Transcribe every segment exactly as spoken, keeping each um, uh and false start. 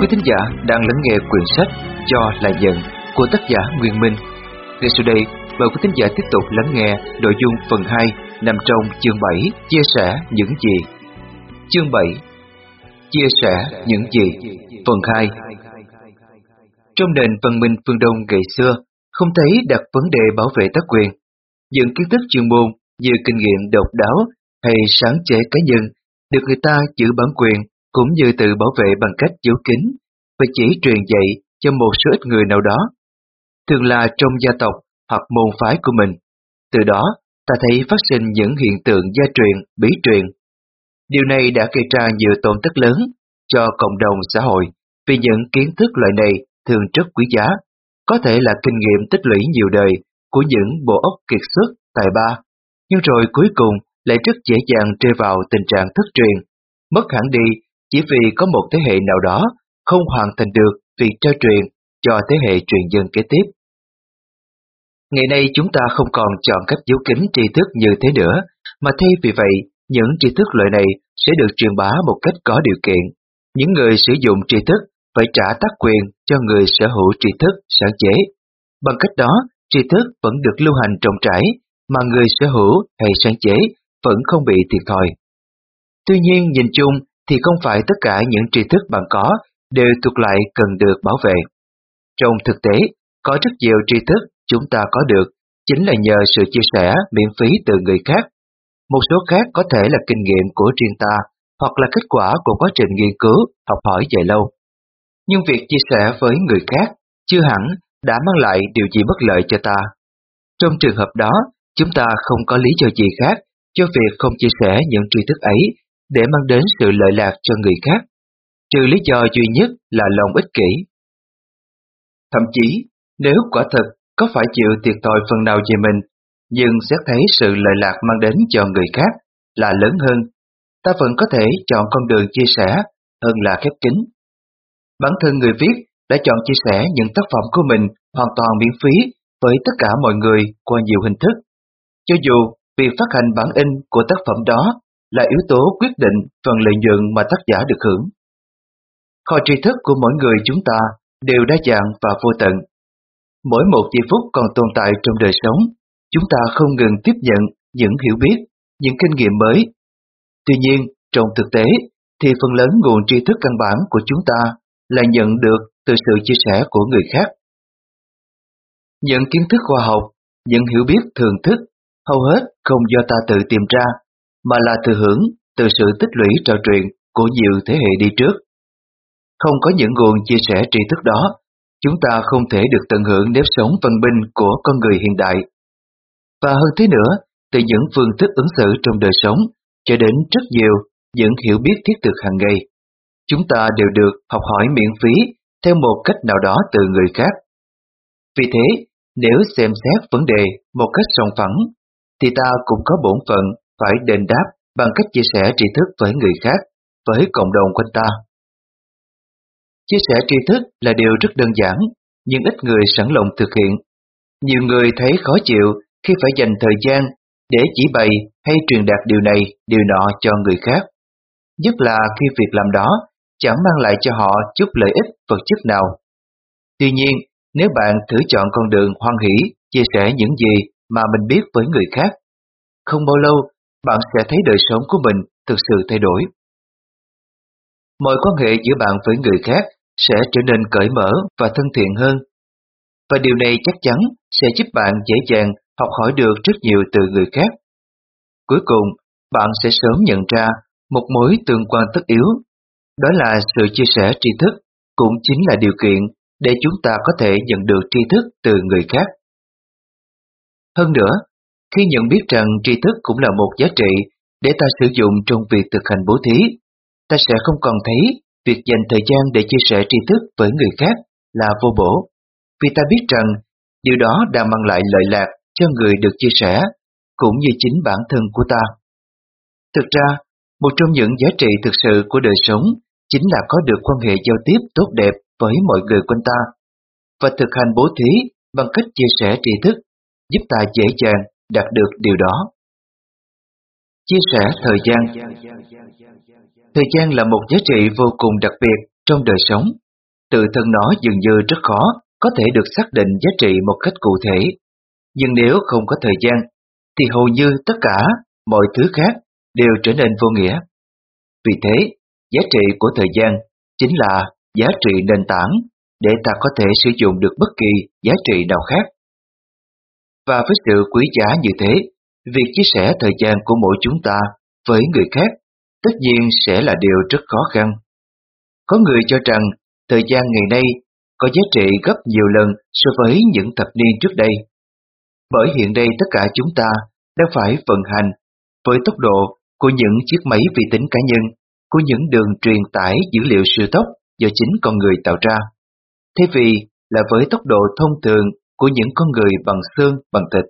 Quý thính giả đang lắng nghe quyển sách Cho là Nhận của tác giả Nguyên Minh. Ngay sau đây, mời quý thính giả tiếp tục lắng nghe nội dung phần hai nằm trong chương bảy Chia sẻ những gì. Chương bảy Chia sẻ những gì phần hai. Trong nền văn minh phương Đông ngày xưa, không thấy đặt vấn đề bảo vệ tác quyền. Những kiến thức chuyên môn như kinh nghiệm độc đáo hay sáng chế cá nhân được người ta giữ bản quyền cũng như tự bảo vệ bằng cách giấu kín và chỉ truyền dạy cho một số ít người nào đó, thường là trong gia tộc hoặc môn phái của mình. Từ đó, ta thấy phát sinh những hiện tượng gia truyền, bí truyền. Điều này đã gây ra nhiều tổn thất lớn cho cộng đồng xã hội vì những kiến thức loại này thường rất quý giá, có thể là kinh nghiệm tích lũy nhiều đời của những bộ óc kiệt xuất, tài ba, nhưng rồi cuối cùng lại rất dễ dàng rơi vào tình trạng thất truyền, mất hẳn đi chỉ vì có một thế hệ nào đó không hoàn thành được việc trao truyền cho thế hệ truyền nhân kế tiếp. Ngày nay chúng ta không còn chọn cách giấu kín tri thức như thế nữa, mà thay vì vậy, những tri thức loại này sẽ được truyền bá một cách có điều kiện. Những người sử dụng tri thức phải trả tác quyền cho người sở hữu tri thức sáng chế. Bằng cách đó, tri thức vẫn được lưu hành rộng rãi, mà người sở hữu hay sáng chế vẫn không bị thiệt thòi. Tuy nhiên, nhìn chung thì không phải tất cả những tri thức bạn có đều thuộc lại cần được bảo vệ. Trong thực tế, có rất nhiều tri thức chúng ta có được chính là nhờ sự chia sẻ miễn phí từ người khác. Một số khác có thể là kinh nghiệm của riêng ta hoặc là kết quả của quá trình nghiên cứu, học hỏi dài lâu. Nhưng việc chia sẻ với người khác chưa hẳn đã mang lại điều gì bất lợi cho ta. Trong trường hợp đó, chúng ta không có lý do gì khác cho việc không chia sẻ những tri thức ấy để mang đến sự lợi lạc cho người khác, trừ lý do duy nhất là lòng ích kỷ. Thậm chí, nếu quả thực có phải chịu thiệt thòi phần nào về mình, nhưng sẽ thấy sự lợi lạc mang đến cho người khác là lớn hơn, ta vẫn có thể chọn con đường chia sẻ hơn là khép kín. Bản thân người viết đã chọn chia sẻ những tác phẩm của mình hoàn toàn miễn phí với tất cả mọi người qua nhiều hình thức. Cho dù việc phát hành bản in của tác phẩm đó là yếu tố quyết định phần lợi nhuận mà tác giả được hưởng. Kho tri thức của mỗi người chúng ta đều đa dạng và vô tận. Mỗi một giây phút còn tồn tại trong đời sống, chúng ta không ngừng tiếp nhận những hiểu biết, những kinh nghiệm mới. Tuy nhiên, trong thực tế, thì phần lớn nguồn tri thức căn bản của chúng ta là nhận được từ sự chia sẻ của người khác. Những kiến thức khoa học, những hiểu biết thường thức, hầu hết không do ta tự tìm ra, mà là thừa hưởng từ sự tích lũy trò truyền của nhiều thế hệ đi trước. Không có những nguồn chia sẻ tri thức đó, chúng ta không thể được tận hưởng nếp sống văn minh của con người hiện đại. Và hơn thế nữa, từ những phương thức ứng xử trong đời sống cho đến rất nhiều những hiểu biết thiết thực hàng ngày, chúng ta đều được học hỏi miễn phí theo một cách nào đó từ người khác. Vì thế, nếu xem xét vấn đề một cách sòng phẳng, thì ta cũng có bổn phận phải đền đáp bằng cách chia sẻ tri thức với người khác, với cộng đồng quanh ta. Chia sẻ tri thức là điều rất đơn giản, nhưng ít người sẵn lòng thực hiện. Nhiều người thấy khó chịu khi phải dành thời gian để chỉ bày hay truyền đạt điều này, điều nọ cho người khác. Nhất là khi việc làm đó chẳng mang lại cho họ chút lợi ích vật chất nào. Tuy nhiên, nếu bạn thử chọn con đường hoan hỷ chia sẻ những gì mà mình biết với người khác, không bao lâu bạn sẽ thấy đời sống của mình thực sự thay đổi. Mọi quan hệ giữa bạn với người khác sẽ trở nên cởi mở và thân thiện hơn. Và điều này chắc chắn sẽ giúp bạn dễ dàng học hỏi được rất nhiều từ người khác. Cuối cùng, bạn sẽ sớm nhận ra một mối tương quan tất yếu, đó là sự chia sẻ tri thức cũng chính là điều kiện để chúng ta có thể nhận được tri thức từ người khác. Hơn nữa, khi nhận biết rằng tri thức cũng là một giá trị để ta sử dụng trong việc thực hành bố thí, ta sẽ không còn thấy việc dành thời gian để chia sẻ tri thức với người khác là vô bổ, vì ta biết rằng điều đó đang mang lại lợi lạc cho người được chia sẻ, cũng như chính bản thân của ta. Thực ra, một trong những giá trị thực sự của đời sống chính là có được quan hệ giao tiếp tốt đẹp với mọi người quanh ta, và thực hành bố thí bằng cách chia sẻ tri thức giúp ta dễ dàng đạt được điều đó. Chia sẻ thời gian. Thời gian là một giá trị vô cùng đặc biệt trong đời sống. tự thân nó dường như rất khó có thể được xác định giá trị một cách cụ thể. Nhưng nếu không có thời gian, thì hầu như tất cả mọi thứ khác đều trở nên vô nghĩa. Vì thế, giá trị của thời gian chính là giá trị nền tảng để ta có thể sử dụng được bất kỳ giá trị nào khác. Và với sự quý giá như thế, việc chia sẻ thời gian của mỗi chúng ta với người khác tất nhiên sẽ là điều rất khó khăn. Có người cho rằng thời gian ngày nay có giá trị gấp nhiều lần so với những thập niên trước đây. Bởi hiện nay tất cả chúng ta đang phải vận hành với tốc độ của những chiếc máy vi tính cá nhân, của những đường truyền tải dữ liệu siêu tốc do chính con người tạo ra, thay vì là với tốc độ thông thường của những con người bằng xương bằng thịt.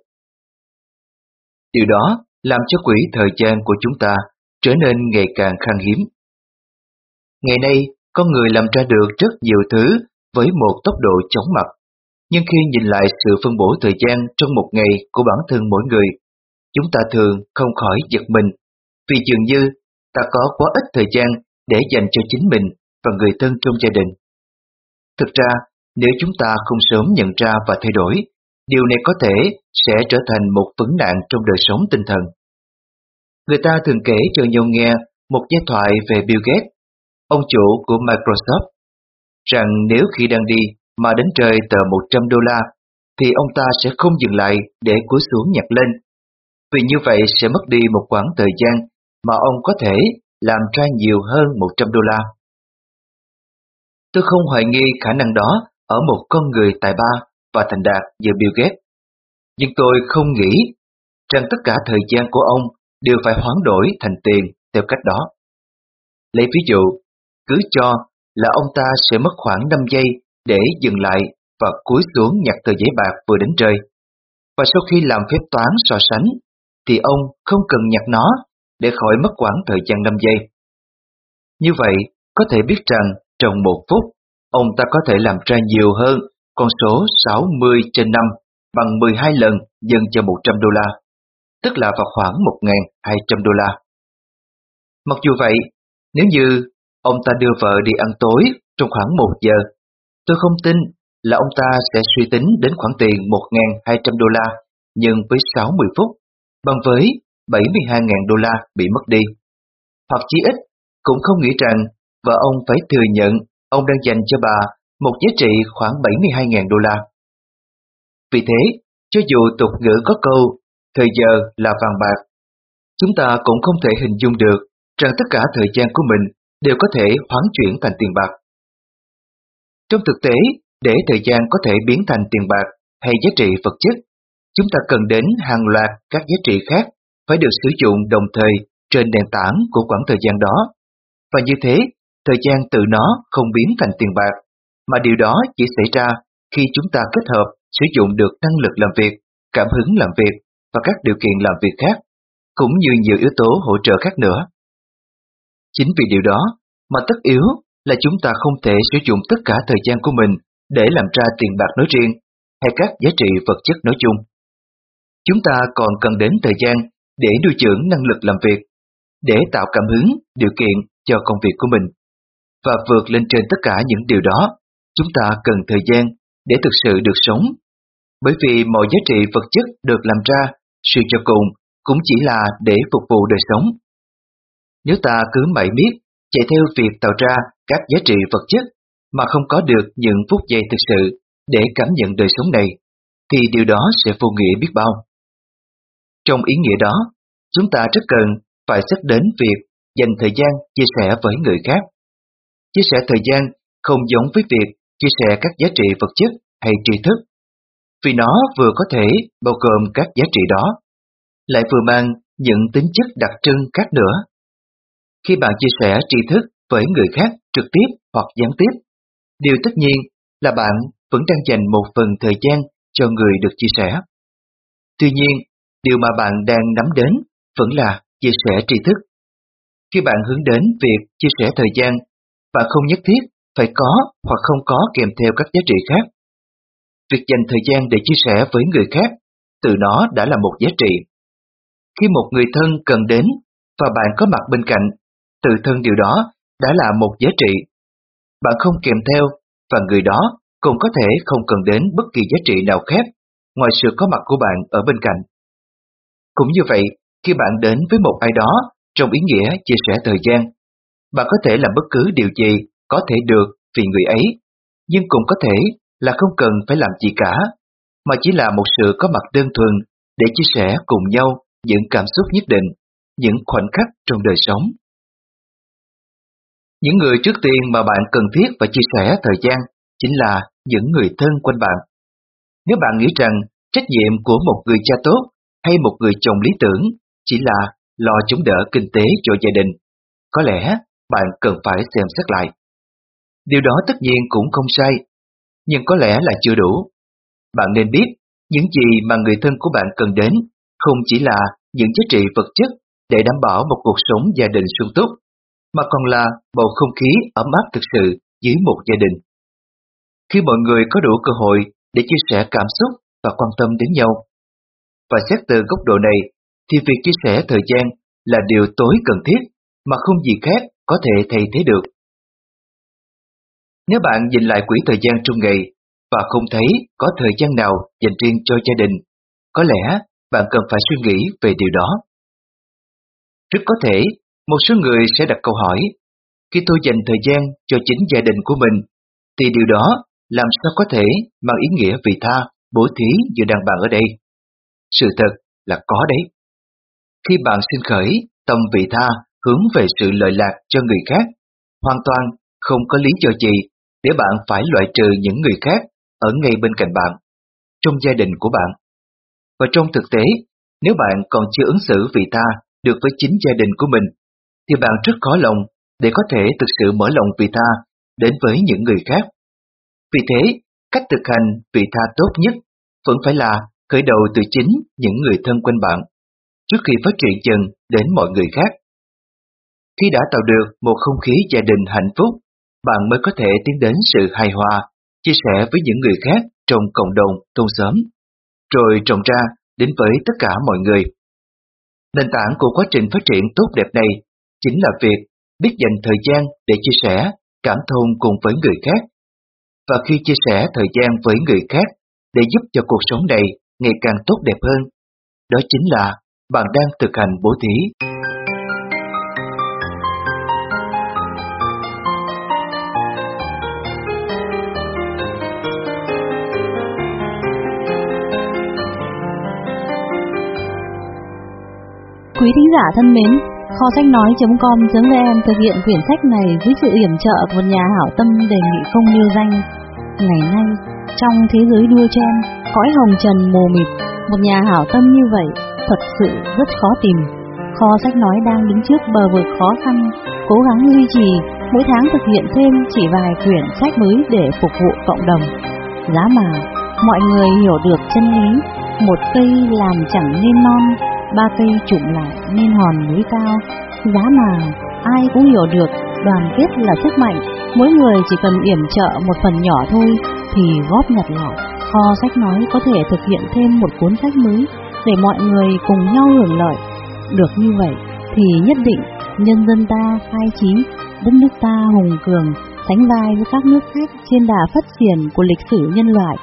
Điều đó làm cho quỹ thời gian của chúng ta trở nên ngày càng khan hiếm. Ngày nay, con người làm ra được rất nhiều thứ với một tốc độ chóng mặt, nhưng khi nhìn lại sự phân bổ thời gian trong một ngày của bản thân mỗi người, chúng ta thường không khỏi giật mình, vì dường như ta có quá ít thời gian để dành cho chính mình và người thân trong gia đình. Thực ra, nếu chúng ta không sớm nhận ra và thay đổi, điều này có thể sẽ trở thành một vấn nạn trong đời sống tinh thần. Người ta thường kể cho nhau nghe một giai thoại về Bill Gates, ông chủ của Microsoft, rằng nếu khi đang đi mà đến trời tờ một trăm đô la, thì ông ta sẽ không dừng lại để cúi xuống nhặt lên, vì như vậy sẽ mất đi một quãng thời gian mà ông có thể làm ra nhiều hơn một trăm đô la. Tôi không hoài nghi khả năng đó ở một con người tài ba và thành đạt như Bill Gates, nhưng tôi không nghĩ rằng tất cả thời gian của ông đều phải hoán đổi thành tiền theo cách đó. Lấy ví dụ, cứ cho là ông ta sẽ mất khoảng năm giây để dừng lại và cúi xuống nhặt tờ giấy bạc vừa đến rơi. Và sau khi làm phép toán so sánh, thì ông không cần nhặt nó để khỏi mất quãng thời gian năm giây. Như vậy, có thể biết rằng trong một phút, ông ta có thể làm ra nhiều hơn con số sáu mươi trên năm bằng mười hai lần nhân cho một trăm đô la, tức là vào khoảng một nghìn hai trăm đô la. Mặc dù vậy, nếu như ông ta đưa vợ đi ăn tối trong khoảng một giờ, tôi không tin là ông ta sẽ suy tính đến khoản tiền một nghìn hai trăm đô la nhân với sáu mươi phút, bằng với bảy mươi hai nghìn đô la bị mất đi. Hoặc chí ít cũng không nghĩ rằng vợ ông phải thừa nhận ông đang dành cho bà một giá trị khoảng bảy mươi hai nghìn đô la. Vì thế, cho dù tục ngữ có câu thời giờ là vàng bạc, chúng ta cũng không thể hình dung được rằng tất cả thời gian của mình đều có thể hoán chuyển thành tiền bạc. Trong thực tế, để thời gian có thể biến thành tiền bạc hay giá trị vật chất, chúng ta cần đến hàng loạt các giá trị khác phải được sử dụng đồng thời trên nền tảng của khoảng thời gian đó. Và như thế, thời gian tự nó không biến thành tiền bạc, mà điều đó chỉ xảy ra khi chúng ta kết hợp sử dụng được năng lực làm việc, cảm hứng làm việc và các điều kiện làm việc khác, cũng như nhiều yếu tố hỗ trợ khác nữa. Chính vì điều đó mà tất yếu là chúng ta không thể sử dụng tất cả thời gian của mình để làm ra tiền bạc nói riêng hay các giá trị vật chất nói chung. Chúng ta còn cần đến thời gian để nuôi dưỡng năng lực làm việc, để tạo cảm hứng, điều kiện cho công việc của mình. Và vượt lên trên tất cả những điều đó, chúng ta cần thời gian để thực sự được sống. Bởi vì mọi giá trị vật chất được làm ra, suy cho cùng, cũng chỉ là để phục vụ đời sống. Nếu ta cứ mải miết chạy theo việc tạo ra các giá trị vật chất mà không có được những phút giây thực sự để cảm nhận đời sống này, thì điều đó sẽ vô nghĩa biết bao. Trong ý nghĩa đó, chúng ta rất cần phải xét đến việc dành thời gian chia sẻ với người khác. Chia sẻ thời gian không giống với việc chia sẻ các giá trị vật chất hay tri thức, vì nó vừa có thể bao gồm các giá trị đó, lại vừa mang những tính chất đặc trưng khác nữa. Khi bạn chia sẻ tri thức với người khác trực tiếp hoặc gián tiếp, điều tất nhiên là bạn vẫn đang dành một phần thời gian cho người được chia sẻ. Tuy nhiên, điều mà bạn đang nắm đến vẫn là chia sẻ tri thức. Khi bạn hướng đến việc chia sẻ thời gian, bạn không nhất thiết phải có hoặc không có kèm theo các giá trị khác. Việc dành thời gian để chia sẻ với người khác, từ nó đã là một giá trị. Khi một người thân cần đến và bạn có mặt bên cạnh, tự thân điều đó đã là một giá trị. Bạn không kèm theo và người đó cũng có thể không cần đến bất kỳ giá trị nào khác ngoài sự có mặt của bạn ở bên cạnh. Cũng như vậy, khi bạn đến với một ai đó trong ý nghĩa chia sẻ thời gian, bạn có thể làm bất cứ điều gì có thể được vì người ấy, nhưng cũng có thể là không cần phải làm gì cả, mà chỉ là một sự có mặt đơn thuần để chia sẻ cùng nhau những cảm xúc nhất định, những khoảnh khắc trong đời sống. Những người trước tiên mà bạn cần thiết phải chia sẻ thời gian chính là những người thân quanh bạn. Nếu bạn nghĩ rằng trách nhiệm của một người cha tốt hay một người chồng lý tưởng chỉ là lo chống đỡ kinh tế cho gia đình, có lẽ bạn cần phải xem xét lại. Điều đó tất nhiên cũng không sai, nhưng có lẽ là chưa đủ. Bạn nên biết những gì mà người thân của bạn cần đến không chỉ là những giá trị vật chất để đảm bảo một cuộc sống gia đình sung túc, mà còn là bầu không khí ấm áp thực sự dưới một gia đình. Khi mọi người có đủ cơ hội để chia sẻ cảm xúc và quan tâm đến nhau, và xét từ góc độ này, thì việc chia sẻ thời gian là điều tối cần thiết mà không gì khác có thể thay thế được. Nếu bạn nhìn lại quỹ thời gian trong ngày và không thấy có thời gian nào dành riêng cho gia đình, có lẽ bạn cần phải suy nghĩ về điều đó. Rất có thể, một số người sẽ đặt câu hỏi, khi tôi dành thời gian cho chính gia đình của mình, thì điều đó làm sao có thể mang ý nghĩa vị tha, bố thí như đang bàn ở đây? Sự thật là có đấy. Khi bạn sinh khởi tâm vị tha hướng về sự lợi lạc cho người khác, hoàn toàn không có lý do gì để bạn phải loại trừ những người khác ở ngay bên cạnh bạn, trong gia đình của bạn. Và trong thực tế, nếu bạn còn chưa ứng xử vị tha được với chính gia đình của mình, thì bạn rất khó lòng để có thể thực sự mở lòng vị tha đến với những người khác. Vì thế, cách thực hành vị tha tốt nhất vẫn phải là khởi đầu từ chính những người thân quanh bạn, trước khi phát triển dần đến mọi người khác. Khi đã tạo được một không khí gia đình hạnh phúc, bạn mới có thể tiến đến sự hài hòa, chia sẻ với những người khác trong cộng đồng, thôn xóm, rồi rộng ra đến với tất cả mọi người. Nền tảng của quá trình phát triển tốt đẹp này chính là việc biết dành thời gian để chia sẻ, cảm thông cùng với người khác. Và khi chia sẻ thời gian với người khác để giúp cho cuộc sống này ngày càng tốt đẹp hơn, đó chính là bạn đang thực hành bố thí. Quý thính giả thân mến, kho sách nói chấm com chấm vn thực hiện quyển sách này với sự yểm trợ của một nhà hảo tâm đề nghị không nêu danh. Ngày nay, trong thế giới đua chen, cõi hồng trần mù mịt, một nhà hảo tâm như vậy thật sự rất khó tìm. Kho sách nói đang đứng trước bờ vực khó khăn, cố gắng duy trì, mỗi tháng thực hiện thêm chỉ vài quyển sách mới để phục vụ cộng đồng. Giá mà mọi người hiểu được chân lý, một cây làm chẳng nên non, ba cây trụm lại nên hòn núi cao. Giá mà ai cũng hiểu được đoàn kết là sức mạnh, mỗi người chỉ cần yểm trợ một phần nhỏ thôi thì góp nhặt lại, kho sách nói có thể thực hiện thêm một cuốn sách mới để mọi người cùng nhau hưởng lợi. Được như vậy thì nhất định nhân dân ta khai trí, đất nước ta hùng cường, sánh vai với các nước khác trên đà phát triển của lịch sử nhân loại.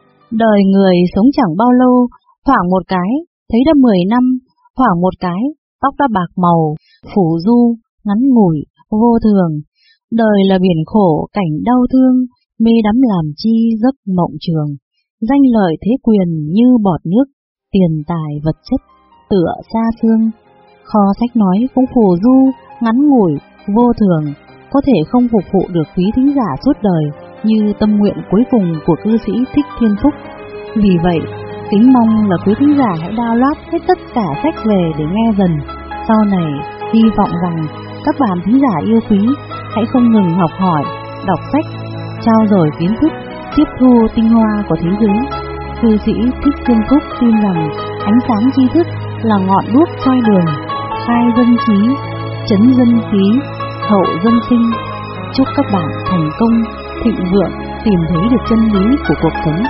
Đời người sống chẳng bao lâu, thoảng một cái thấy đã mười năm, khoảng một cái tóc đã bạc màu, phủ du, ngắn ngủi, vô thường. Đời là biển khổ, cảnh đau thương, mê đắm làm chi giấc mộng trường. Danh lợi thế quyền như bọt nước, tiền tài vật chất tựa xa xương. Kho sách nói cũng phù du, ngắn ngủi, vô thường, có thể không phục vụ được quý thính giả suốt đời như tâm nguyện cuối cùng của cư sĩ Thích Thiên Phúc. Vì vậy, kính mong là quý thính giả hãy download hết tất cả sách về để nghe dần. Sau này, hy vọng rằng các bạn thính giả yêu quý hãy không ngừng học hỏi, đọc sách, trao dồi kiến thức, tiếp thu tinh hoa của thế giới. Cư sĩ Thích Thiên Phúc tin rằng ánh sáng tri thức là ngọn đuốc soi đường, khai dân trí, chấn dân khí, hậu dân sinh. Chúc các bạn thành công, thịnh vượng, tìm thấy được chân lý của cuộc sống.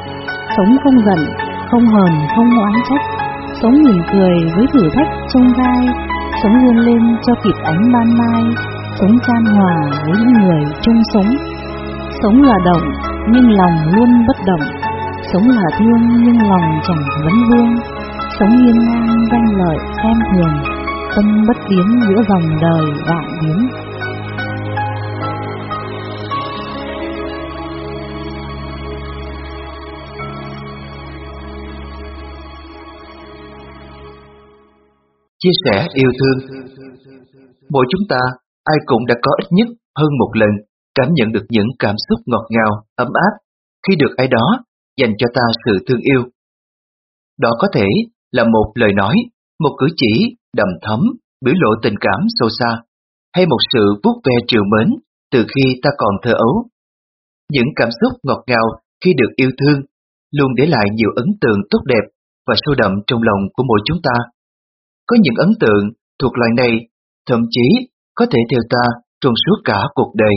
Sống không giận, không hờn, không oán trách, sống mỉm cười với thử thách trông gai, sống vươn lên cho kịp ánh ban mai, sống chan hòa với những người chung sống. Sống là động, nhưng lòng luôn bất động. Sống là thương, nhưng lòng chẳng vấn vương. Sống hiên ngang danh lợi xem thường. Tâm bất biến giữa dòng đời vạn biến. Chia sẻ yêu thương. Mỗi chúng ta, ai cũng đã có ít nhất hơn một lần cảm nhận được những cảm xúc ngọt ngào, ấm áp khi được ai đó dành cho ta sự thương yêu. Đó có thể là một lời nói, một cử chỉ đầm thấm, biểu lộ tình cảm sâu xa, hay một sự vuốt ve trìu mến từ khi ta còn thơ ấu. Những cảm xúc ngọt ngào khi được yêu thương luôn để lại nhiều ấn tượng tốt đẹp và sâu đậm trong lòng của mỗi chúng ta. Có những ấn tượng thuộc loại này thậm chí có thể theo ta trong suốt cả cuộc đời.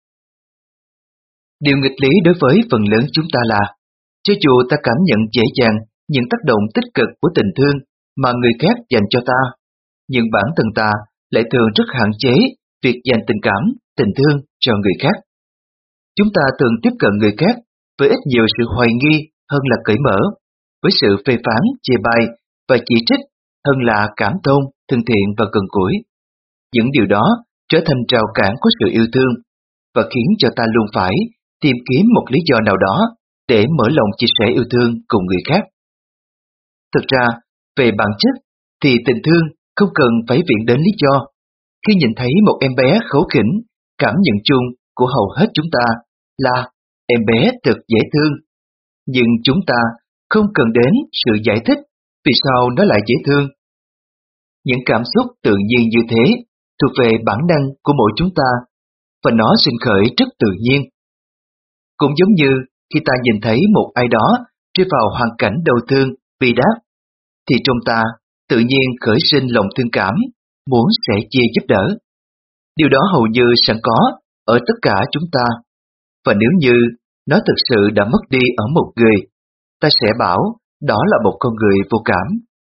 Điều nghịch lý đối với phần lớn chúng ta là, cho dù ta cảm nhận dễ dàng những tác động tích cực của tình thương mà người khác dành cho ta, nhưng bản thân ta lại thường rất hạn chế việc dành tình cảm, tình thương cho người khác. Chúng ta thường tiếp cận người khác với ít nhiều sự hoài nghi hơn là cởi mở, với sự phê phán, chê bai và chỉ trích hơn là cảm thông, thân thiện và gần gũi. Những điều đó trở thành rào cản của sự yêu thương và khiến cho ta luôn phải tìm kiếm một lý do nào đó để mở lòng chia sẻ yêu thương cùng người khác. Thực ra, về bản chất thì tình thương không cần phải viện đến lý do. Khi nhìn thấy một em bé khấu khỉnh, cảm nhận chung của hầu hết chúng ta là em bé thật dễ thương. Nhưng chúng ta không cần đến sự giải thích vì sao nó lại dễ thương. Những cảm xúc tự nhiên như thế thuộc về bản năng của mỗi chúng ta và nó sinh khởi rất tự nhiên. Cũng giống như khi ta nhìn thấy một ai đó rơi vào hoàn cảnh đau thương, bi đát, thì trong ta tự nhiên khởi sinh lòng thương cảm, muốn sẻ chia giúp đỡ. Điều đó hầu như sẵn có ở tất cả chúng ta, và nếu như nó thực sự đã mất đi ở một người, ta sẽ bảo đó là một con người vô cảm.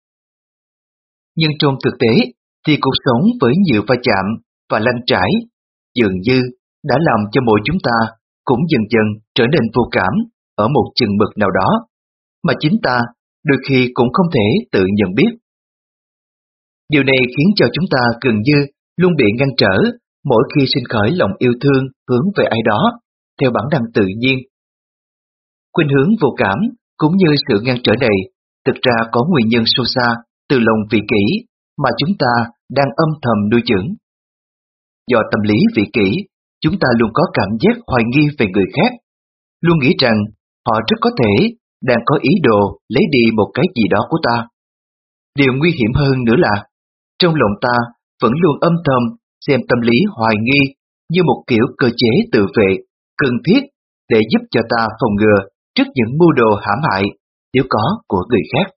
Nhưng trong thực tế thì cuộc sống với nhiều va chạm và lăn trải dường như đã làm cho mỗi chúng ta cũng dần dần trở nên vô cảm ở một chừng mực nào đó, mà chính ta đôi khi cũng không thể tự nhận biết. Điều này khiến cho chúng ta gần như luôn bị ngăn trở mỗi khi sinh khởi lòng yêu thương hướng về ai đó theo bản năng tự nhiên. Khuynh hướng vô cảm cũng như sự ngăn trở này thực ra có nguyên nhân sâu xa từ lòng vị kỷ mà chúng ta đang âm thầm nuôi dưỡng. Do tâm lý vị kỷ, chúng ta luôn có cảm giác hoài nghi về người khác, luôn nghĩ rằng họ rất có thể đang có ý đồ lấy đi một cái gì đó của ta. Điều nguy hiểm hơn nữa là, trong lòng ta vẫn luôn âm thầm xem tâm lý hoài nghi như một kiểu cơ chế tự vệ cần thiết để giúp cho ta phòng ngừa trước những mưu đồ hãm hại nếu có của người khác.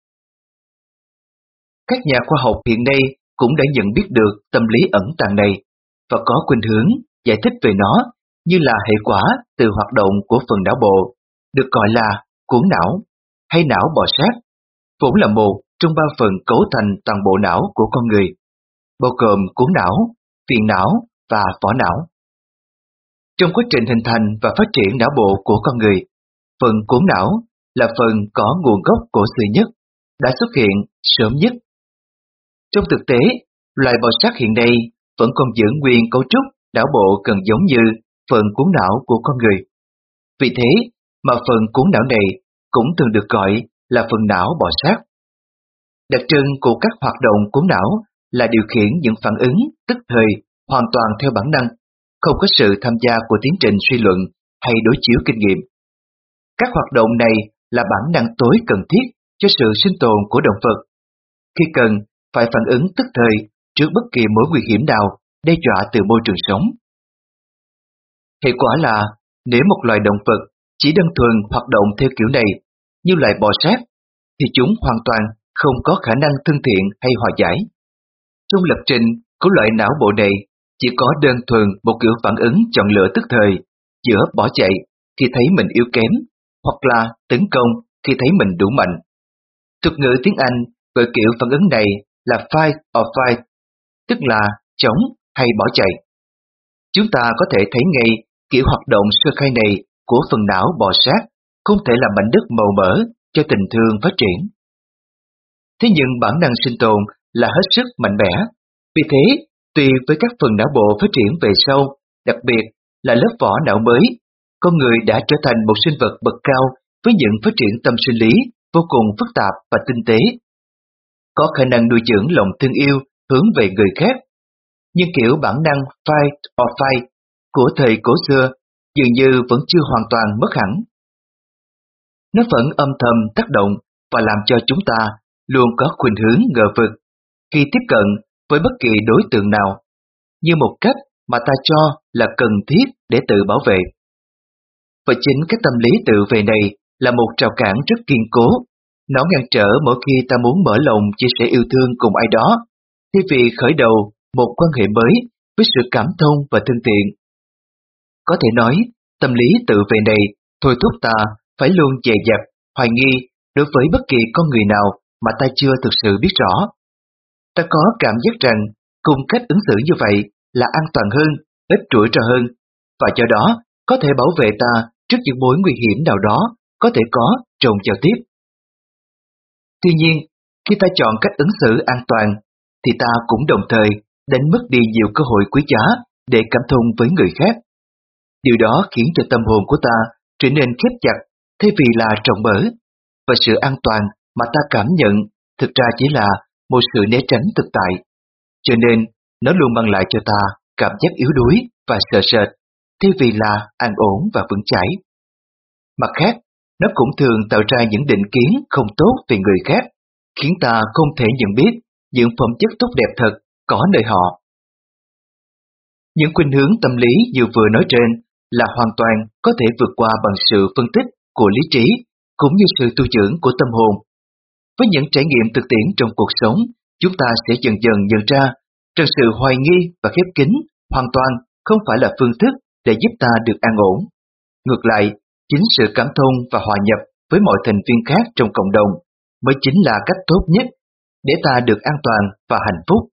Các nhà khoa học hiện nay cũng đã nhận biết được tâm lý ẩn tàng này và có khuynh hướng giải thích về nó như là hệ quả từ hoạt động của phần não bộ, được gọi là cuống não hay não bò sát, vốn là một trong ba phần cấu thành toàn bộ não của con người, bao gồm cuống não, viền não và vỏ não. Trong quá trình hình thành và phát triển não bộ của con người, phần cuống não là phần có nguồn gốc cổ xưa nhất, đã xuất hiện sớm nhất. Trong thực tế, loài bò sát hiện nay vẫn còn giữ nguyên cấu trúc não bộ gần giống như phần cuống não của con người. Vì thế mà phần cuống não này cũng thường được gọi là phần não bò sát. Đặc trưng của các hoạt động cuống não là điều khiển những phản ứng tức thời hoàn toàn theo bản năng, không có sự tham gia của tiến trình suy luận hay đối chiếu kinh nghiệm. Các hoạt động này là bản năng tối cần thiết cho sự sinh tồn của động vật. Khi cần, phải phản ứng tức thời trước bất kỳ mối nguy hiểm nào đe dọa từ môi trường sống. Hệ quả là, nếu một loài động vật chỉ đơn thuần hoạt động theo kiểu này, như loài bò sát, thì chúng hoàn toàn không có khả năng thân thiện hay hòa giải. Trong lập trình của loại não bộ này chỉ có đơn thuần một kiểu phản ứng chọn lựa tức thời giữa bỏ chạy khi thấy mình yếu kém hoặc là tấn công khi thấy mình đủ mạnh. Thuật ngữ tiếng Anh gọi kiểu phản ứng này là fight or flight, tức là chống hay bỏ chạy. Chúng ta có thể thấy ngay kiểu hoạt động sơ khai này của phần não bò sát không thể làm mảnh đất màu mỡ cho tình thương phát triển. Thế nhưng bản năng sinh tồn là hết sức mạnh mẽ. Vì thế, tùy với các phần não bộ phát triển về sau, đặc biệt là lớp vỏ não mới, con người đã trở thành một sinh vật bậc cao với những phát triển tâm sinh lý vô cùng phức tạp và tinh tế. Có khả năng nuôi dưỡng lòng thương yêu hướng về người khác, nhưng kiểu bản năng fight or flight của thời cổ xưa dường như vẫn chưa hoàn toàn mất hẳn. Nó vẫn âm thầm tác động và làm cho chúng ta luôn có khuynh hướng ngờ vực khi tiếp cận với bất kỳ đối tượng nào, như một cách mà ta cho là cần thiết để tự bảo vệ. Và chính cái tâm lý tự vệ này là một rào cản rất kiên cố. Nó ngăn trở mỗi khi ta muốn mở lòng chia sẻ yêu thương cùng ai đó, thay vì khởi đầu một quan hệ mới với sự cảm thông và thân thiện. Có thể nói, tâm lý tự vệ này thôi thúc ta phải luôn dè dặt, hoài nghi đối với bất kỳ con người nào mà ta chưa thực sự biết rõ. Ta có cảm giác rằng cùng cách ứng xử như vậy là an toàn hơn, ít rủi ro hơn, và do đó có thể bảo vệ ta trước những mối nguy hiểm nào đó có thể có trong giao tiếp. Tuy nhiên, khi ta chọn cách ứng xử an toàn, thì ta cũng đồng thời đánh mất đi nhiều cơ hội quý giá để cảm thông với người khác. Điều đó khiến cho tâm hồn của ta trở nên khép chặt thay vì là rộng mở, và sự an toàn mà ta cảm nhận thực ra chỉ là một sự né tránh thực tại. Cho nên, nó luôn mang lại cho ta cảm giác yếu đuối và sợ sệt, thay vì là an ổn và vững chãi. Mặt khác, nó cũng thường tạo ra những định kiến không tốt về người khác, khiến ta không thể nhận biết những phẩm chất tốt đẹp thật có nơi họ. Những khuynh hướng tâm lý như vừa nói trên là hoàn toàn có thể vượt qua bằng sự phân tích của lý trí cũng như sự tu dưỡng của tâm hồn. Với những trải nghiệm thực tiễn trong cuộc sống, chúng ta sẽ dần dần nhận ra rằng sự hoài nghi và khép kín hoàn toàn không phải là phương thức để giúp ta được an ổn. Ngược lại, chính sự cảm thông và hòa nhập với mọi thành viên khác trong cộng đồng mới chính là cách tốt nhất để ta được an toàn và hạnh phúc.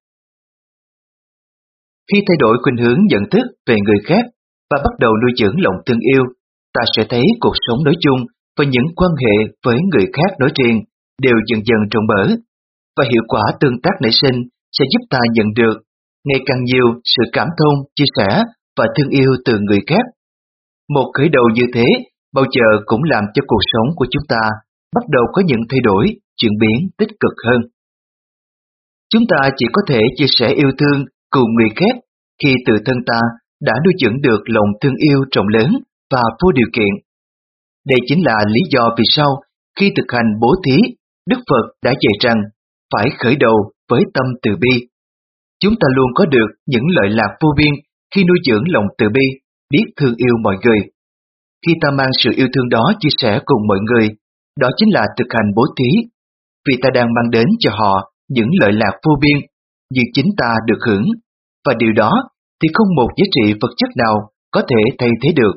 Khi thay đổi khuynh hướng nhận thức về người khác và bắt đầu nuôi dưỡng lòng thương yêu, ta sẽ thấy cuộc sống nói chung và những quan hệ với người khác nói riêng đều dần dần rộng mở, và hiệu quả tương tác nảy sinh sẽ giúp ta nhận được ngày càng nhiều sự cảm thông, chia sẻ và thương yêu từ người khác. Một khởi đầu như thế bao giờ cũng làm cho cuộc sống của chúng ta bắt đầu có những thay đổi, chuyển biến tích cực hơn. Chúng ta chỉ có thể chia sẻ yêu thương cùng người khác khi tự thân ta đã nuôi dưỡng được lòng thương yêu rộng lớn và vô điều kiện. Đây chính là lý do vì sao khi thực hành bố thí, Đức Phật đã dạy rằng phải khởi đầu với tâm từ bi. Chúng ta luôn có được những lợi lạc vô biên khi nuôi dưỡng lòng từ bi, biết thương yêu mọi người. Khi ta mang sự yêu thương đó chia sẻ cùng mọi người, đó chính là thực hành bố thí, vì ta đang mang đến cho họ những lợi lạc vô biên như chính ta được hưởng, và điều đó thì không một giá trị vật chất nào có thể thay thế được.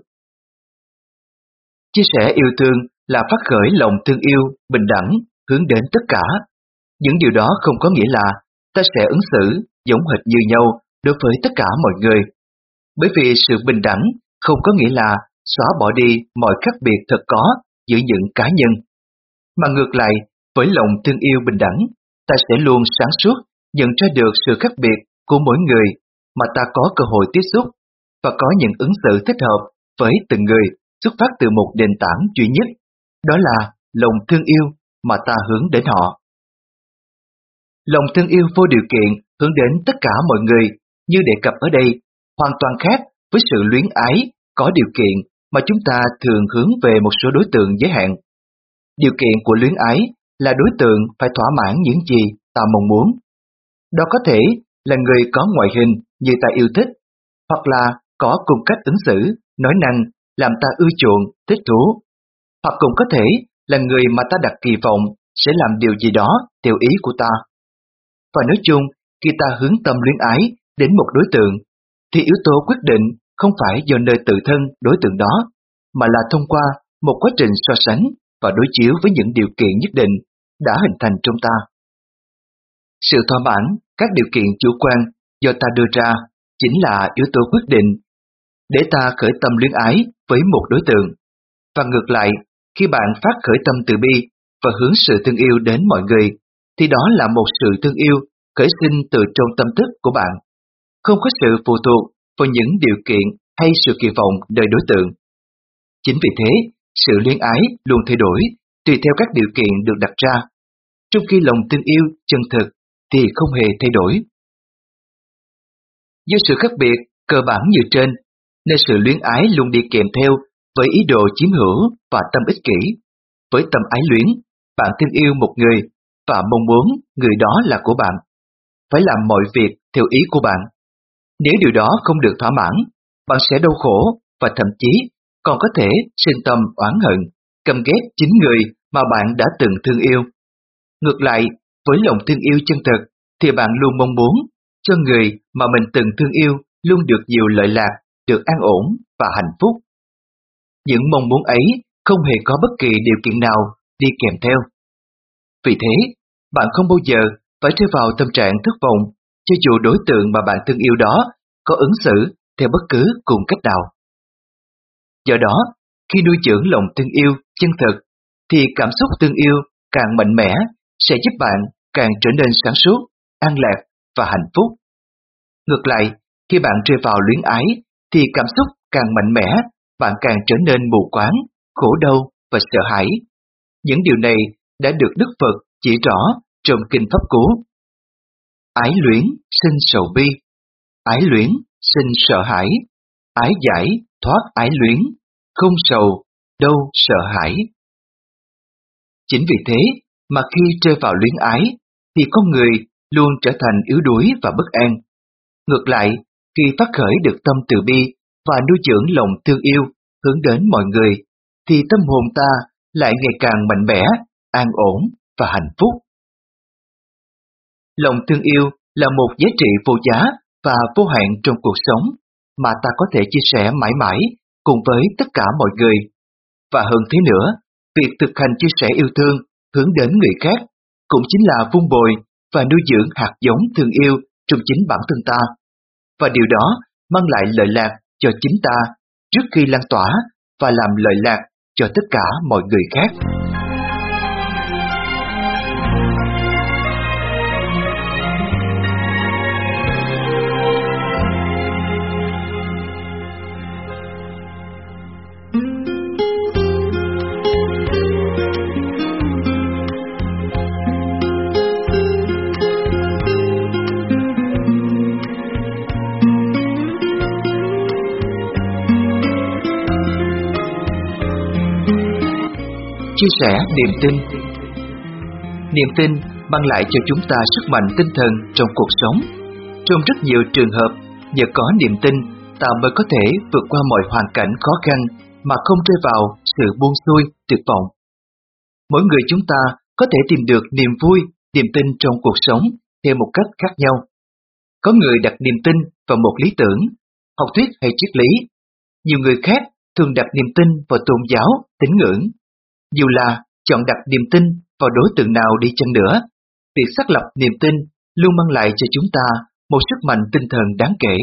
Chia sẻ yêu thương là phát khởi lòng thương yêu, bình đẳng, hướng đến tất cả. Những điều đó không có nghĩa là ta sẽ ứng xử giống hệt như nhau đối với tất cả mọi người, bởi vì sự bình đẳng không có nghĩa là xóa bỏ đi mọi khác biệt thật có giữa những cá nhân. Mà ngược lại, với lòng thương yêu bình đẳng, ta sẽ luôn sáng suốt nhận ra được sự khác biệt của mỗi người mà ta có cơ hội tiếp xúc, và có những ứng xử thích hợp với từng người xuất phát từ một nền tảng duy nhất, đó là lòng thương yêu mà ta hướng đến họ. Lòng thương yêu vô điều kiện hướng đến tất cả mọi người như đề cập ở đây hoàn toàn khác với sự luyến ái có điều kiện mà chúng ta thường hướng về một số đối tượng giới hạn. Điều kiện của luyến ái là đối tượng phải thỏa mãn những gì ta mong muốn. Đó có thể là người có ngoại hình như ta yêu thích, hoặc là có cùng cách ứng xử, nói năng làm ta ưa chuộng, thích thú, hoặc cũng có thể là người mà ta đặt kỳ vọng sẽ làm điều gì đó theo ý của ta. Và nói chung, khi ta hướng tâm luyến ái đến một đối tượng, thì yếu tố quyết định không phải do nơi tự thân đối tượng đó, mà là thông qua một quá trình so sánh và đối chiếu với những điều kiện nhất định đã hình thành trong ta. Sự thỏa mãn các điều kiện chủ quan do ta đưa ra chính là yếu tố quyết định. để ta khởi tâm luyến ái với một đối tượng. Và ngược lại, khi bạn phát khởi tâm từ bi và hướng sự thương yêu đến mọi người, thì đó là một sự thương yêu khởi sinh từ trong tâm thức của bạn, không có sự phụ thuộc vào những điều kiện hay sự kỳ vọng đời đối tượng. Chính vì thế, sự luyến ái luôn thay đổi tùy theo các điều kiện được đặt ra, trong khi lòng thương yêu chân thực thì không hề thay đổi. Do sự khác biệt cơ bản như trên, nên sự luyến ái luôn đi kèm theo với ý đồ chiếm hữu và tâm ích kỷ. Với tâm ái luyến, bạn thương yêu một người và mong muốn người đó là của bạn, phải làm mọi việc theo ý của bạn. Nếu điều đó không được thỏa mãn, bạn sẽ đau khổ và thậm chí còn có thể sinh tâm oán hận, căm ghét chính người mà bạn đã từng thương yêu. Ngược lại, với lòng thương yêu chân thực, thì bạn luôn mong muốn cho người mà mình từng thương yêu luôn được nhiều lợi lạc, được an ổn và hạnh phúc. Những mong muốn ấy không hề có bất kỳ điều kiện nào đi kèm theo. Vì thế, bạn không bao giờ phải rơi vào tâm trạng thất vọng, cho dù đối tượng mà bạn thương yêu đó có ứng xử theo bất cứ cùng cách nào. Do đó, khi nuôi dưỡng lòng thương yêu chân thực, thì cảm xúc thương yêu càng mạnh mẽ sẽ giúp bạn càng trở nên sáng suốt, an lạc và hạnh phúc. Ngược lại, khi bạn rơi vào luyến ái, thì cảm xúc càng mạnh mẽ, bạn càng trở nên mù quáng, khổ đau và sợ hãi. Những điều này đã được Đức Phật chỉ rõ trong Kinh Pháp Cú. Ái luyến sinh sầu bi, ái luyến sinh sợ hãi, ái giải thoát ái luyến, không sầu, đâu sợ hãi. Chính vì thế mà khi rơi vào luyến ái, thì con người luôn trở thành yếu đuối và bất an. Ngược lại, khi phát khởi được tâm từ bi và nuôi dưỡng lòng thương yêu hướng đến mọi người, thì tâm hồn ta lại ngày càng mạnh mẽ, an ổn và hạnh phúc. Lòng thương yêu là một giá trị vô giá và vô hạn trong cuộc sống mà ta có thể chia sẻ mãi mãi cùng với tất cả mọi người. Và hơn thế nữa, việc thực hành chia sẻ yêu thương hướng đến người khác cũng chính là vun bồi và nuôi dưỡng hạt giống thương yêu trong chính bản thân ta. Và điều đó mang lại lợi lạc cho chính ta trước khi lan tỏa và làm lợi lạc cho tất cả mọi người khác. Chia sẻ niềm tin. Niềm tin mang lại cho chúng ta sức mạnh tinh thần trong cuộc sống. Trong rất nhiều trường hợp, nhờ có niềm tin, ta mới có thể vượt qua mọi hoàn cảnh khó khăn mà không rơi vào sự buông xuôi, tuyệt vọng. Mỗi người chúng ta có thể tìm được niềm vui, niềm tin trong cuộc sống theo một cách khác nhau. Có người đặt niềm tin vào một lý tưởng, học thuyết hay triết lý. Nhiều người khác thường đặt niềm tin vào tôn giáo, tín ngưỡng. Dù là chọn đặt niềm tin vào đối tượng nào đi chăng nữa, việc xác lập niềm tin luôn mang lại cho chúng ta một sức mạnh tinh thần đáng kể.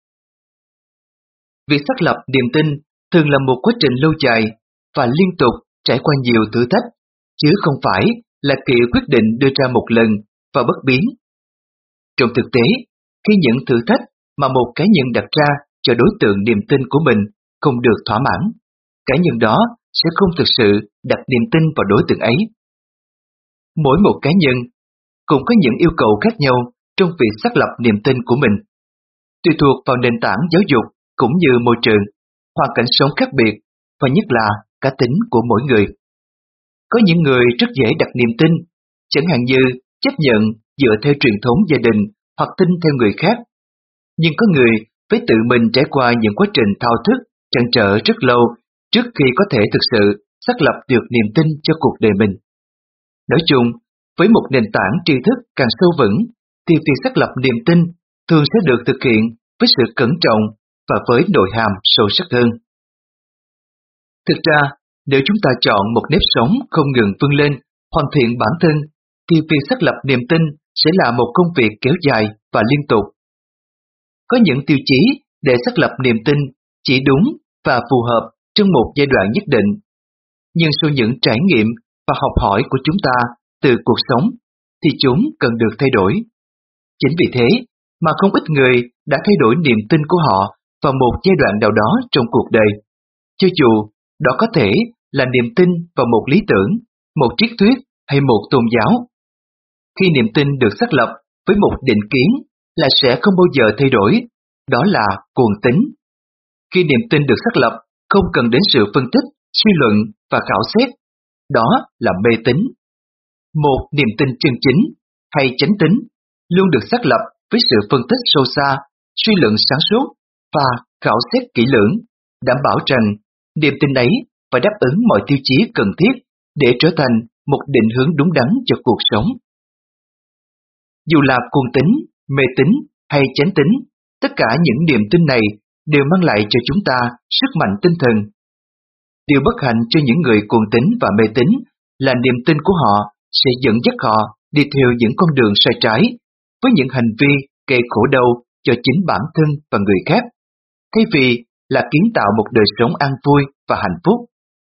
Việc xác lập niềm tin thường là một quá trình lâu dài và liên tục trải qua nhiều thử thách, chứ không phải là kỳ quyết định đưa ra một lần và bất biến. Trong thực tế, khi những thử thách mà một cá nhân đặt ra cho đối tượng niềm tin của mình không được thỏa mãn, cá nhân đó sẽ không thực sự đặt niềm tin vào đối tượng ấy. Mỗi một cá nhân cũng có những yêu cầu khác nhau trong việc xác lập niềm tin của mình, tùy thuộc vào nền tảng giáo dục cũng như môi trường, hoàn cảnh sống khác biệt và nhất là cá tính của mỗi người. Có những người rất dễ đặt niềm tin, chẳng hạn như chấp nhận dựa theo truyền thống gia đình hoặc tin theo người khác. Nhưng có người phải tự mình trải qua những quá trình thao thức, trăn trở rất lâu trước khi có thể thực sự xác lập được niềm tin cho cuộc đời mình. Nói chung, với một nền tảng tri thức càng sâu vững, thì việc xác lập niềm tin thường sẽ được thực hiện với sự cẩn trọng và với nội hàm sâu sắc hơn. Thực ra, nếu chúng ta chọn một nếp sống không ngừng vươn lên, hoàn thiện bản thân, thì việc xác lập niềm tin sẽ là một công việc kéo dài và liên tục. Có những tiêu chí để xác lập niềm tin chỉ đúng và phù hợp trong một giai đoạn nhất định. Nhưng sau những trải nghiệm và học hỏi của chúng ta từ cuộc sống thì chúng cần được thay đổi. Chính vì thế mà không ít người đã thay đổi niềm tin của họ vào một giai đoạn nào đó trong cuộc đời. Cho dù đó có thể là niềm tin vào một lý tưởng, một triết thuyết hay một tôn giáo. Khi niềm tin được xác lập với một định kiến là sẽ không bao giờ thay đổi, đó là cuồng tín. Khi niềm tin được xác lập không cần đến sự phân tích, suy luận và khảo xét, đó là mê tín. Một niềm tin chân chính hay chánh tín luôn được xác lập với sự phân tích sâu xa, suy luận sáng suốt và khảo xét kỹ lưỡng, đảm bảo rằng niềm tin ấy phải đáp ứng mọi tiêu chí cần thiết để trở thành một định hướng đúng đắn cho cuộc sống. Dù là cuồng tín, mê tín hay chánh tín, tất cả những niềm tin này đều mang lại cho chúng ta sức mạnh tinh thần. Điều bất hạnh cho những người cuồng tín và mê tín là niềm tin của họ sẽ dẫn dắt họ đi theo những con đường sai trái, với những hành vi gây khổ đau cho chính bản thân và người khác, thay vì là kiến tạo một đời sống an vui và hạnh phúc.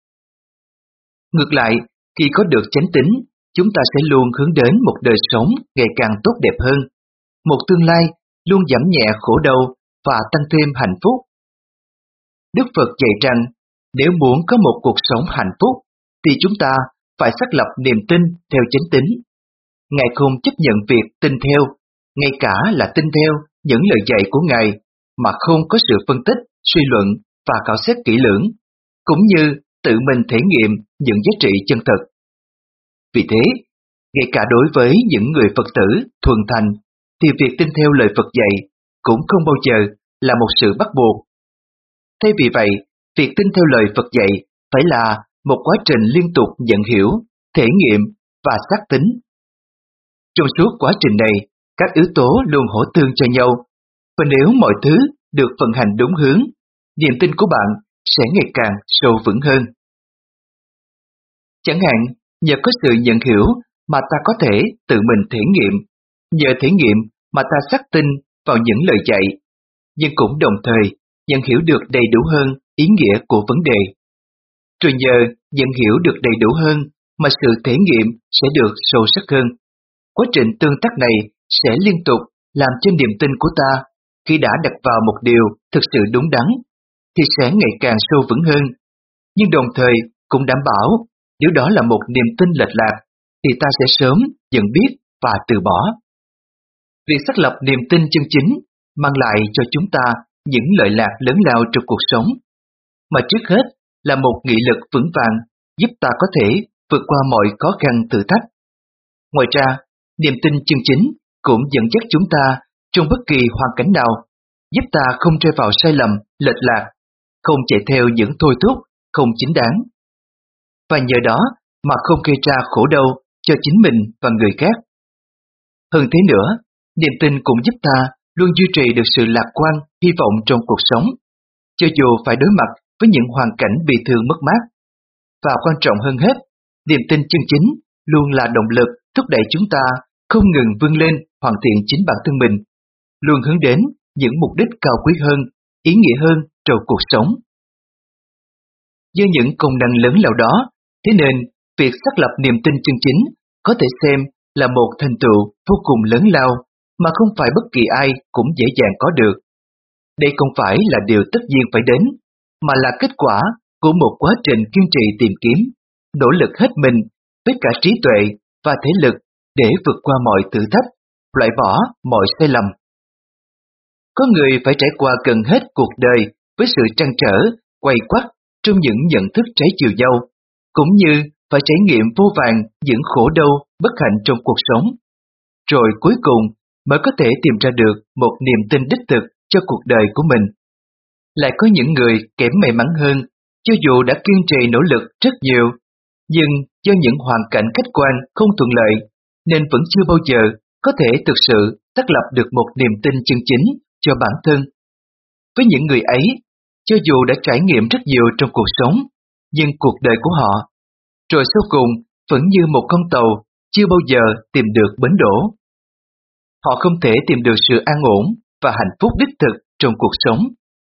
Ngược lại, khi có được chánh tín, chúng ta sẽ luôn hướng đến một đời sống ngày càng tốt đẹp hơn, một tương lai luôn giảm nhẹ khổ đau và tăng thêm hạnh phúc. Đức Phật dạy rằng, nếu muốn có một cuộc sống hạnh phúc, thì chúng ta phải xác lập niềm tin theo chánh tín. Ngài không chấp nhận việc tin theo, ngay cả là tin theo những lời dạy của Ngài, mà không có sự phân tích, suy luận và khảo sát kỹ lưỡng, cũng như tự mình thể nghiệm những giá trị chân thật. Vì thế, ngay cả đối với những người Phật tử thuần thành, thì việc tin theo lời Phật dạy cũng không bao giờ là một sự bắt buộc. Thay vì vậy, việc tin theo lời Phật dạy phải là một quá trình liên tục nhận hiểu, thể nghiệm và xác tín. Trong suốt quá trình này, các yếu tố luôn hỗ tương cho nhau, và nếu mọi thứ được vận hành đúng hướng, niềm tin của bạn sẽ ngày càng sâu vững hơn. Chẳng hạn, nhờ có sự nhận hiểu mà ta có thể tự mình thể nghiệm, nhờ thể nghiệm mà ta xác tin vào những lời dạy, nhưng cũng đồng thời nhận hiểu được đầy đủ hơn ý nghĩa của vấn đề. Rồi nhờ nhận hiểu được đầy đủ hơn mà sự thể nghiệm sẽ được sâu sắc hơn. Quá trình tương tác này sẽ liên tục làm cho niềm tin của ta, khi đã đặt vào một điều thực sự đúng đắn, thì sẽ ngày càng sâu vững hơn, nhưng đồng thời cũng đảm bảo nếu đó là một niềm tin lệch lạc, thì ta sẽ sớm dần biết và từ bỏ. Việc xác lập niềm tin chân chính mang lại cho chúng ta những lợi lạc lớn lao trong cuộc sống, mà trước hết là một nghị lực vững vàng giúp ta có thể vượt qua mọi khó khăn thử thách. Ngoài ra, niềm tin chân chính cũng dẫn dắt chúng ta trong bất kỳ hoàn cảnh nào, giúp ta không rơi vào sai lầm, lệch lạc, không chạy theo những thôi thúc không chính đáng. Và nhờ đó mà không gây ra khổ đau cho chính mình và người khác. Hơn thế nữa, niềm tin cũng giúp ta luôn duy trì được sự lạc quan, hy vọng trong cuộc sống, cho dù phải đối mặt với những hoàn cảnh bị thương mất mát. Và quan trọng hơn hết, niềm tin chân chính luôn là động lực thúc đẩy chúng ta không ngừng vươn lên hoàn thiện chính bản thân mình, luôn hướng đến những mục đích cao quý hơn, ý nghĩa hơn trong cuộc sống. Do những công năng lớn lao đó, thế nên việc xác lập niềm tin chân chính có thể xem là một thành tựu vô cùng lớn lao mà không phải bất kỳ ai cũng dễ dàng có được. Đây không phải là điều tất nhiên phải đến, mà là kết quả của một quá trình kiên trì tìm kiếm, nỗ lực hết mình với cả trí tuệ và thể lực để vượt qua mọi thử thách, loại bỏ mọi sai lầm. Có người phải trải qua gần hết cuộc đời với sự trăn trở, quay quắt trong những nhận thức trái chiều nhau, cũng như phải trải nghiệm vô vàn những khổ đau, bất hạnh trong cuộc sống, rồi cuối cùng mới có thể tìm ra được một niềm tin đích thực cho cuộc đời của mình. Lại có những người kém may mắn hơn, cho dù đã kiên trì nỗ lực rất nhiều, nhưng do những hoàn cảnh khách quan không thuận lợi, nên vẫn chưa bao giờ có thể thực sự xác lập được một niềm tin chân chính cho bản thân. Với những người ấy, cho dù đã trải nghiệm rất nhiều trong cuộc sống, nhưng cuộc đời của họ, rồi sau cùng vẫn như một con tàu chưa bao giờ tìm được bến đỗ. Họ không thể tìm được sự an ổn và hạnh phúc đích thực trong cuộc sống.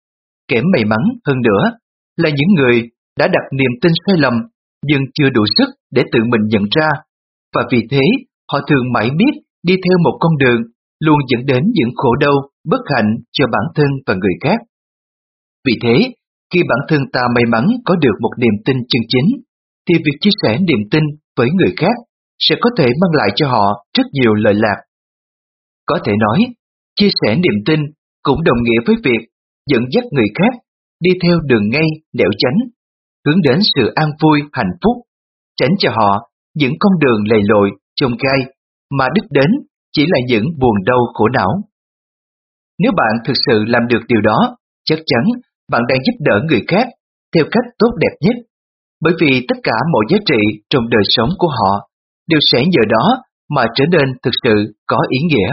kém may mắn hơn nữa là những người đã đặt niềm tin sai lầm nhưng chưa đủ sức để tự mình nhận ra, và vì thế họ thường mãi miết đi theo một con đường luôn dẫn đến những khổ đau, bất hạnh cho bản thân và người khác. Vì thế, khi bản thân ta may mắn có được một niềm tin chân chính, thì việc chia sẻ niềm tin với người khác sẽ có thể mang lại cho họ rất nhiều lợi lạc. Có thể nói, chia sẻ niềm tin cũng đồng nghĩa với việc dẫn dắt người khác đi theo đường ngay nẻo chánh, hướng đến sự an vui, hạnh phúc, tránh cho họ những con đường lầy lội, chông gai, mà đích đến chỉ là những buồn đau khổ não. Nếu bạn thực sự làm được điều đó, chắc chắn bạn đang giúp đỡ người khác theo cách tốt đẹp nhất, bởi vì tất cả mọi giá trị trong đời sống của họ đều sẽ nhờ đó mà trở nên thực sự có ý nghĩa.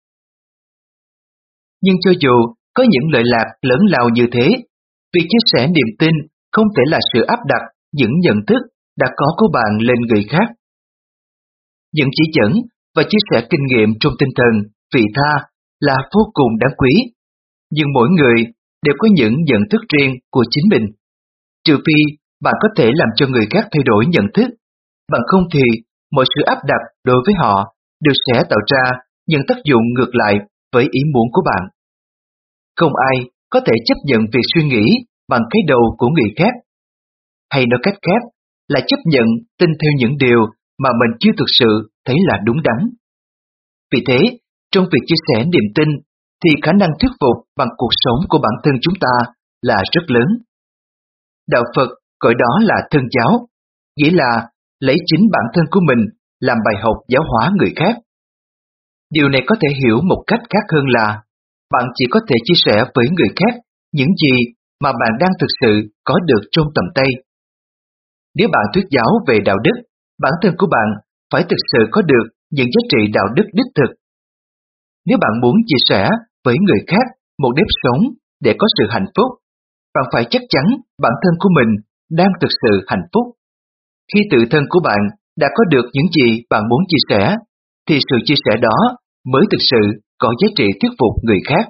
Nhưng cho dù có những lợi lạc lớn lao như thế, việc chia sẻ niềm tin không thể là sự áp đặt những nhận thức đã có của bạn lên người khác. Những chỉ dẫn và chia sẻ kinh nghiệm trong tinh thần vị tha là vô cùng đáng quý, nhưng mỗi người đều có những nhận thức riêng của chính mình. Trừ phi bạn có thể làm cho người khác thay đổi nhận thức, bằng không thì mọi sự áp đặt đối với họ đều sẽ tạo ra những tác dụng ngược lại với ý muốn của bạn. Không ai có thể chấp nhận việc suy nghĩ bằng cái đầu của người khác, hay nói cách khác là chấp nhận tin theo những điều mà mình chưa thực sự thấy là đúng đắn. Vì thế, trong việc chia sẻ niềm tin thì khả năng thuyết phục bằng cuộc sống của bản thân chúng ta là rất lớn. Đạo Phật gọi đó là thân giáo, nghĩa là lấy chính bản thân của mình làm bài học giáo hóa người khác. Điều này có thể hiểu một cách khác hơn là bạn chỉ có thể chia sẻ với người khác những gì mà bạn đang thực sự có được trong tầm tay. Nếu bạn thuyết giáo về đạo đức, bản thân của bạn phải thực sự có được những giá trị đạo đức đích thực. Nếu bạn muốn chia sẻ với người khác một nếp sống để có sự hạnh phúc, bạn phải chắc chắn bản thân của mình đang thực sự hạnh phúc. Khi tự thân của bạn đã có được những gì bạn muốn chia sẻ, thì sự chia sẻ đó mới thực sự có giá trị thuyết phục người khác.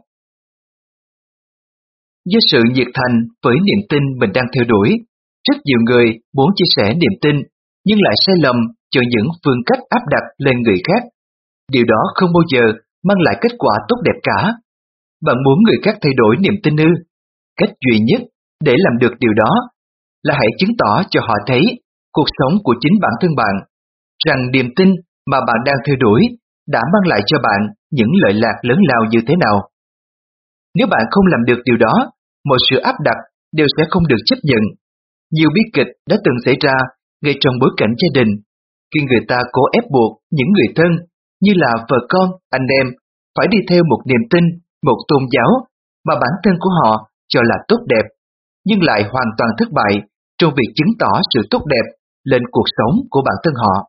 Do sự nhiệt thành với niềm tin mình đang theo đuổi, rất nhiều người muốn chia sẻ niềm tin nhưng lại sai lầm cho những phương cách áp đặt lên người khác. Điều đó không bao giờ mang lại kết quả tốt đẹp cả. Bạn muốn người khác thay đổi niềm tin ư? Cách duy nhất để làm được điều đó là hãy chứng tỏ cho họ thấy cuộc sống của chính bản thân bạn, rằng niềm tin mà bạn đang theo đuổi đã mang lại cho bạn những lợi lạc lớn lao như thế nào. Nếu bạn không làm được điều đó, mọi sự áp đặt đều sẽ không được chấp nhận. Nhiều bi kịch đã từng xảy ra ngay trong bối cảnh gia đình, khi người ta cố ép buộc những người thân như là vợ con, anh em phải đi theo một niềm tin, một tôn giáo mà bản thân của họ cho là tốt đẹp, nhưng lại hoàn toàn thất bại trong việc chứng tỏ sự tốt đẹp lên cuộc sống của bản thân họ.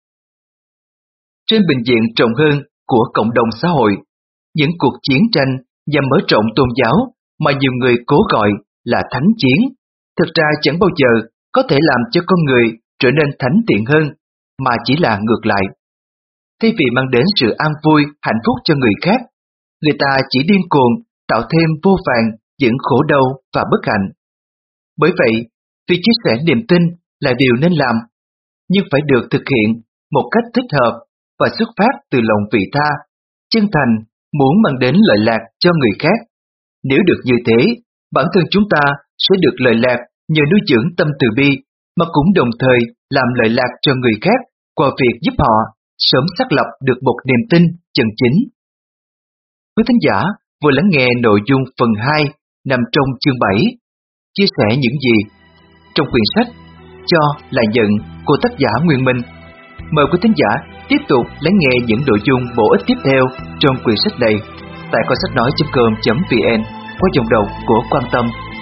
Trên bình diện rộng hơn của cộng đồng xã hội, những cuộc chiến tranh nhằm mở rộng tôn giáo mà nhiều người cố gọi là thánh chiến, thực ra chẳng bao giờ có thể làm cho con người trở nên thánh thiện hơn, mà chỉ là ngược lại. Thay vì mang đến sự an vui, hạnh phúc cho người khác, người ta chỉ điên cuồng tạo thêm vô vàn những khổ đau và bất hạnh. Bởi vậy, việc chia sẻ niềm tin là điều nên làm, nhưng phải được thực hiện một cách thích hợp và xuất phát từ lòng vị tha, chân thành, muốn mang đến lợi lạc cho người khác. Nếu được như thế, bản thân chúng ta sẽ được lợi lạc nhờ nuôi dưỡng tâm từ bi, mà cũng đồng thời làm lợi lạc cho người khác qua việc giúp họ sớm xác lập được một niềm tin chân chính. Quý thính giả vừa lắng nghe nội dung phần hai nằm trong chương bảy, chia sẻ những gì trong quyển sách Cho là nhận của tác giả Nguyên Minh. Mời quý thính giả tiếp tục lắng nghe những nội dung bổ ích tiếp theo trong quyển sách này tại kho sách nói chấm com chấm vn qua giọng đọc của Quan Tâm.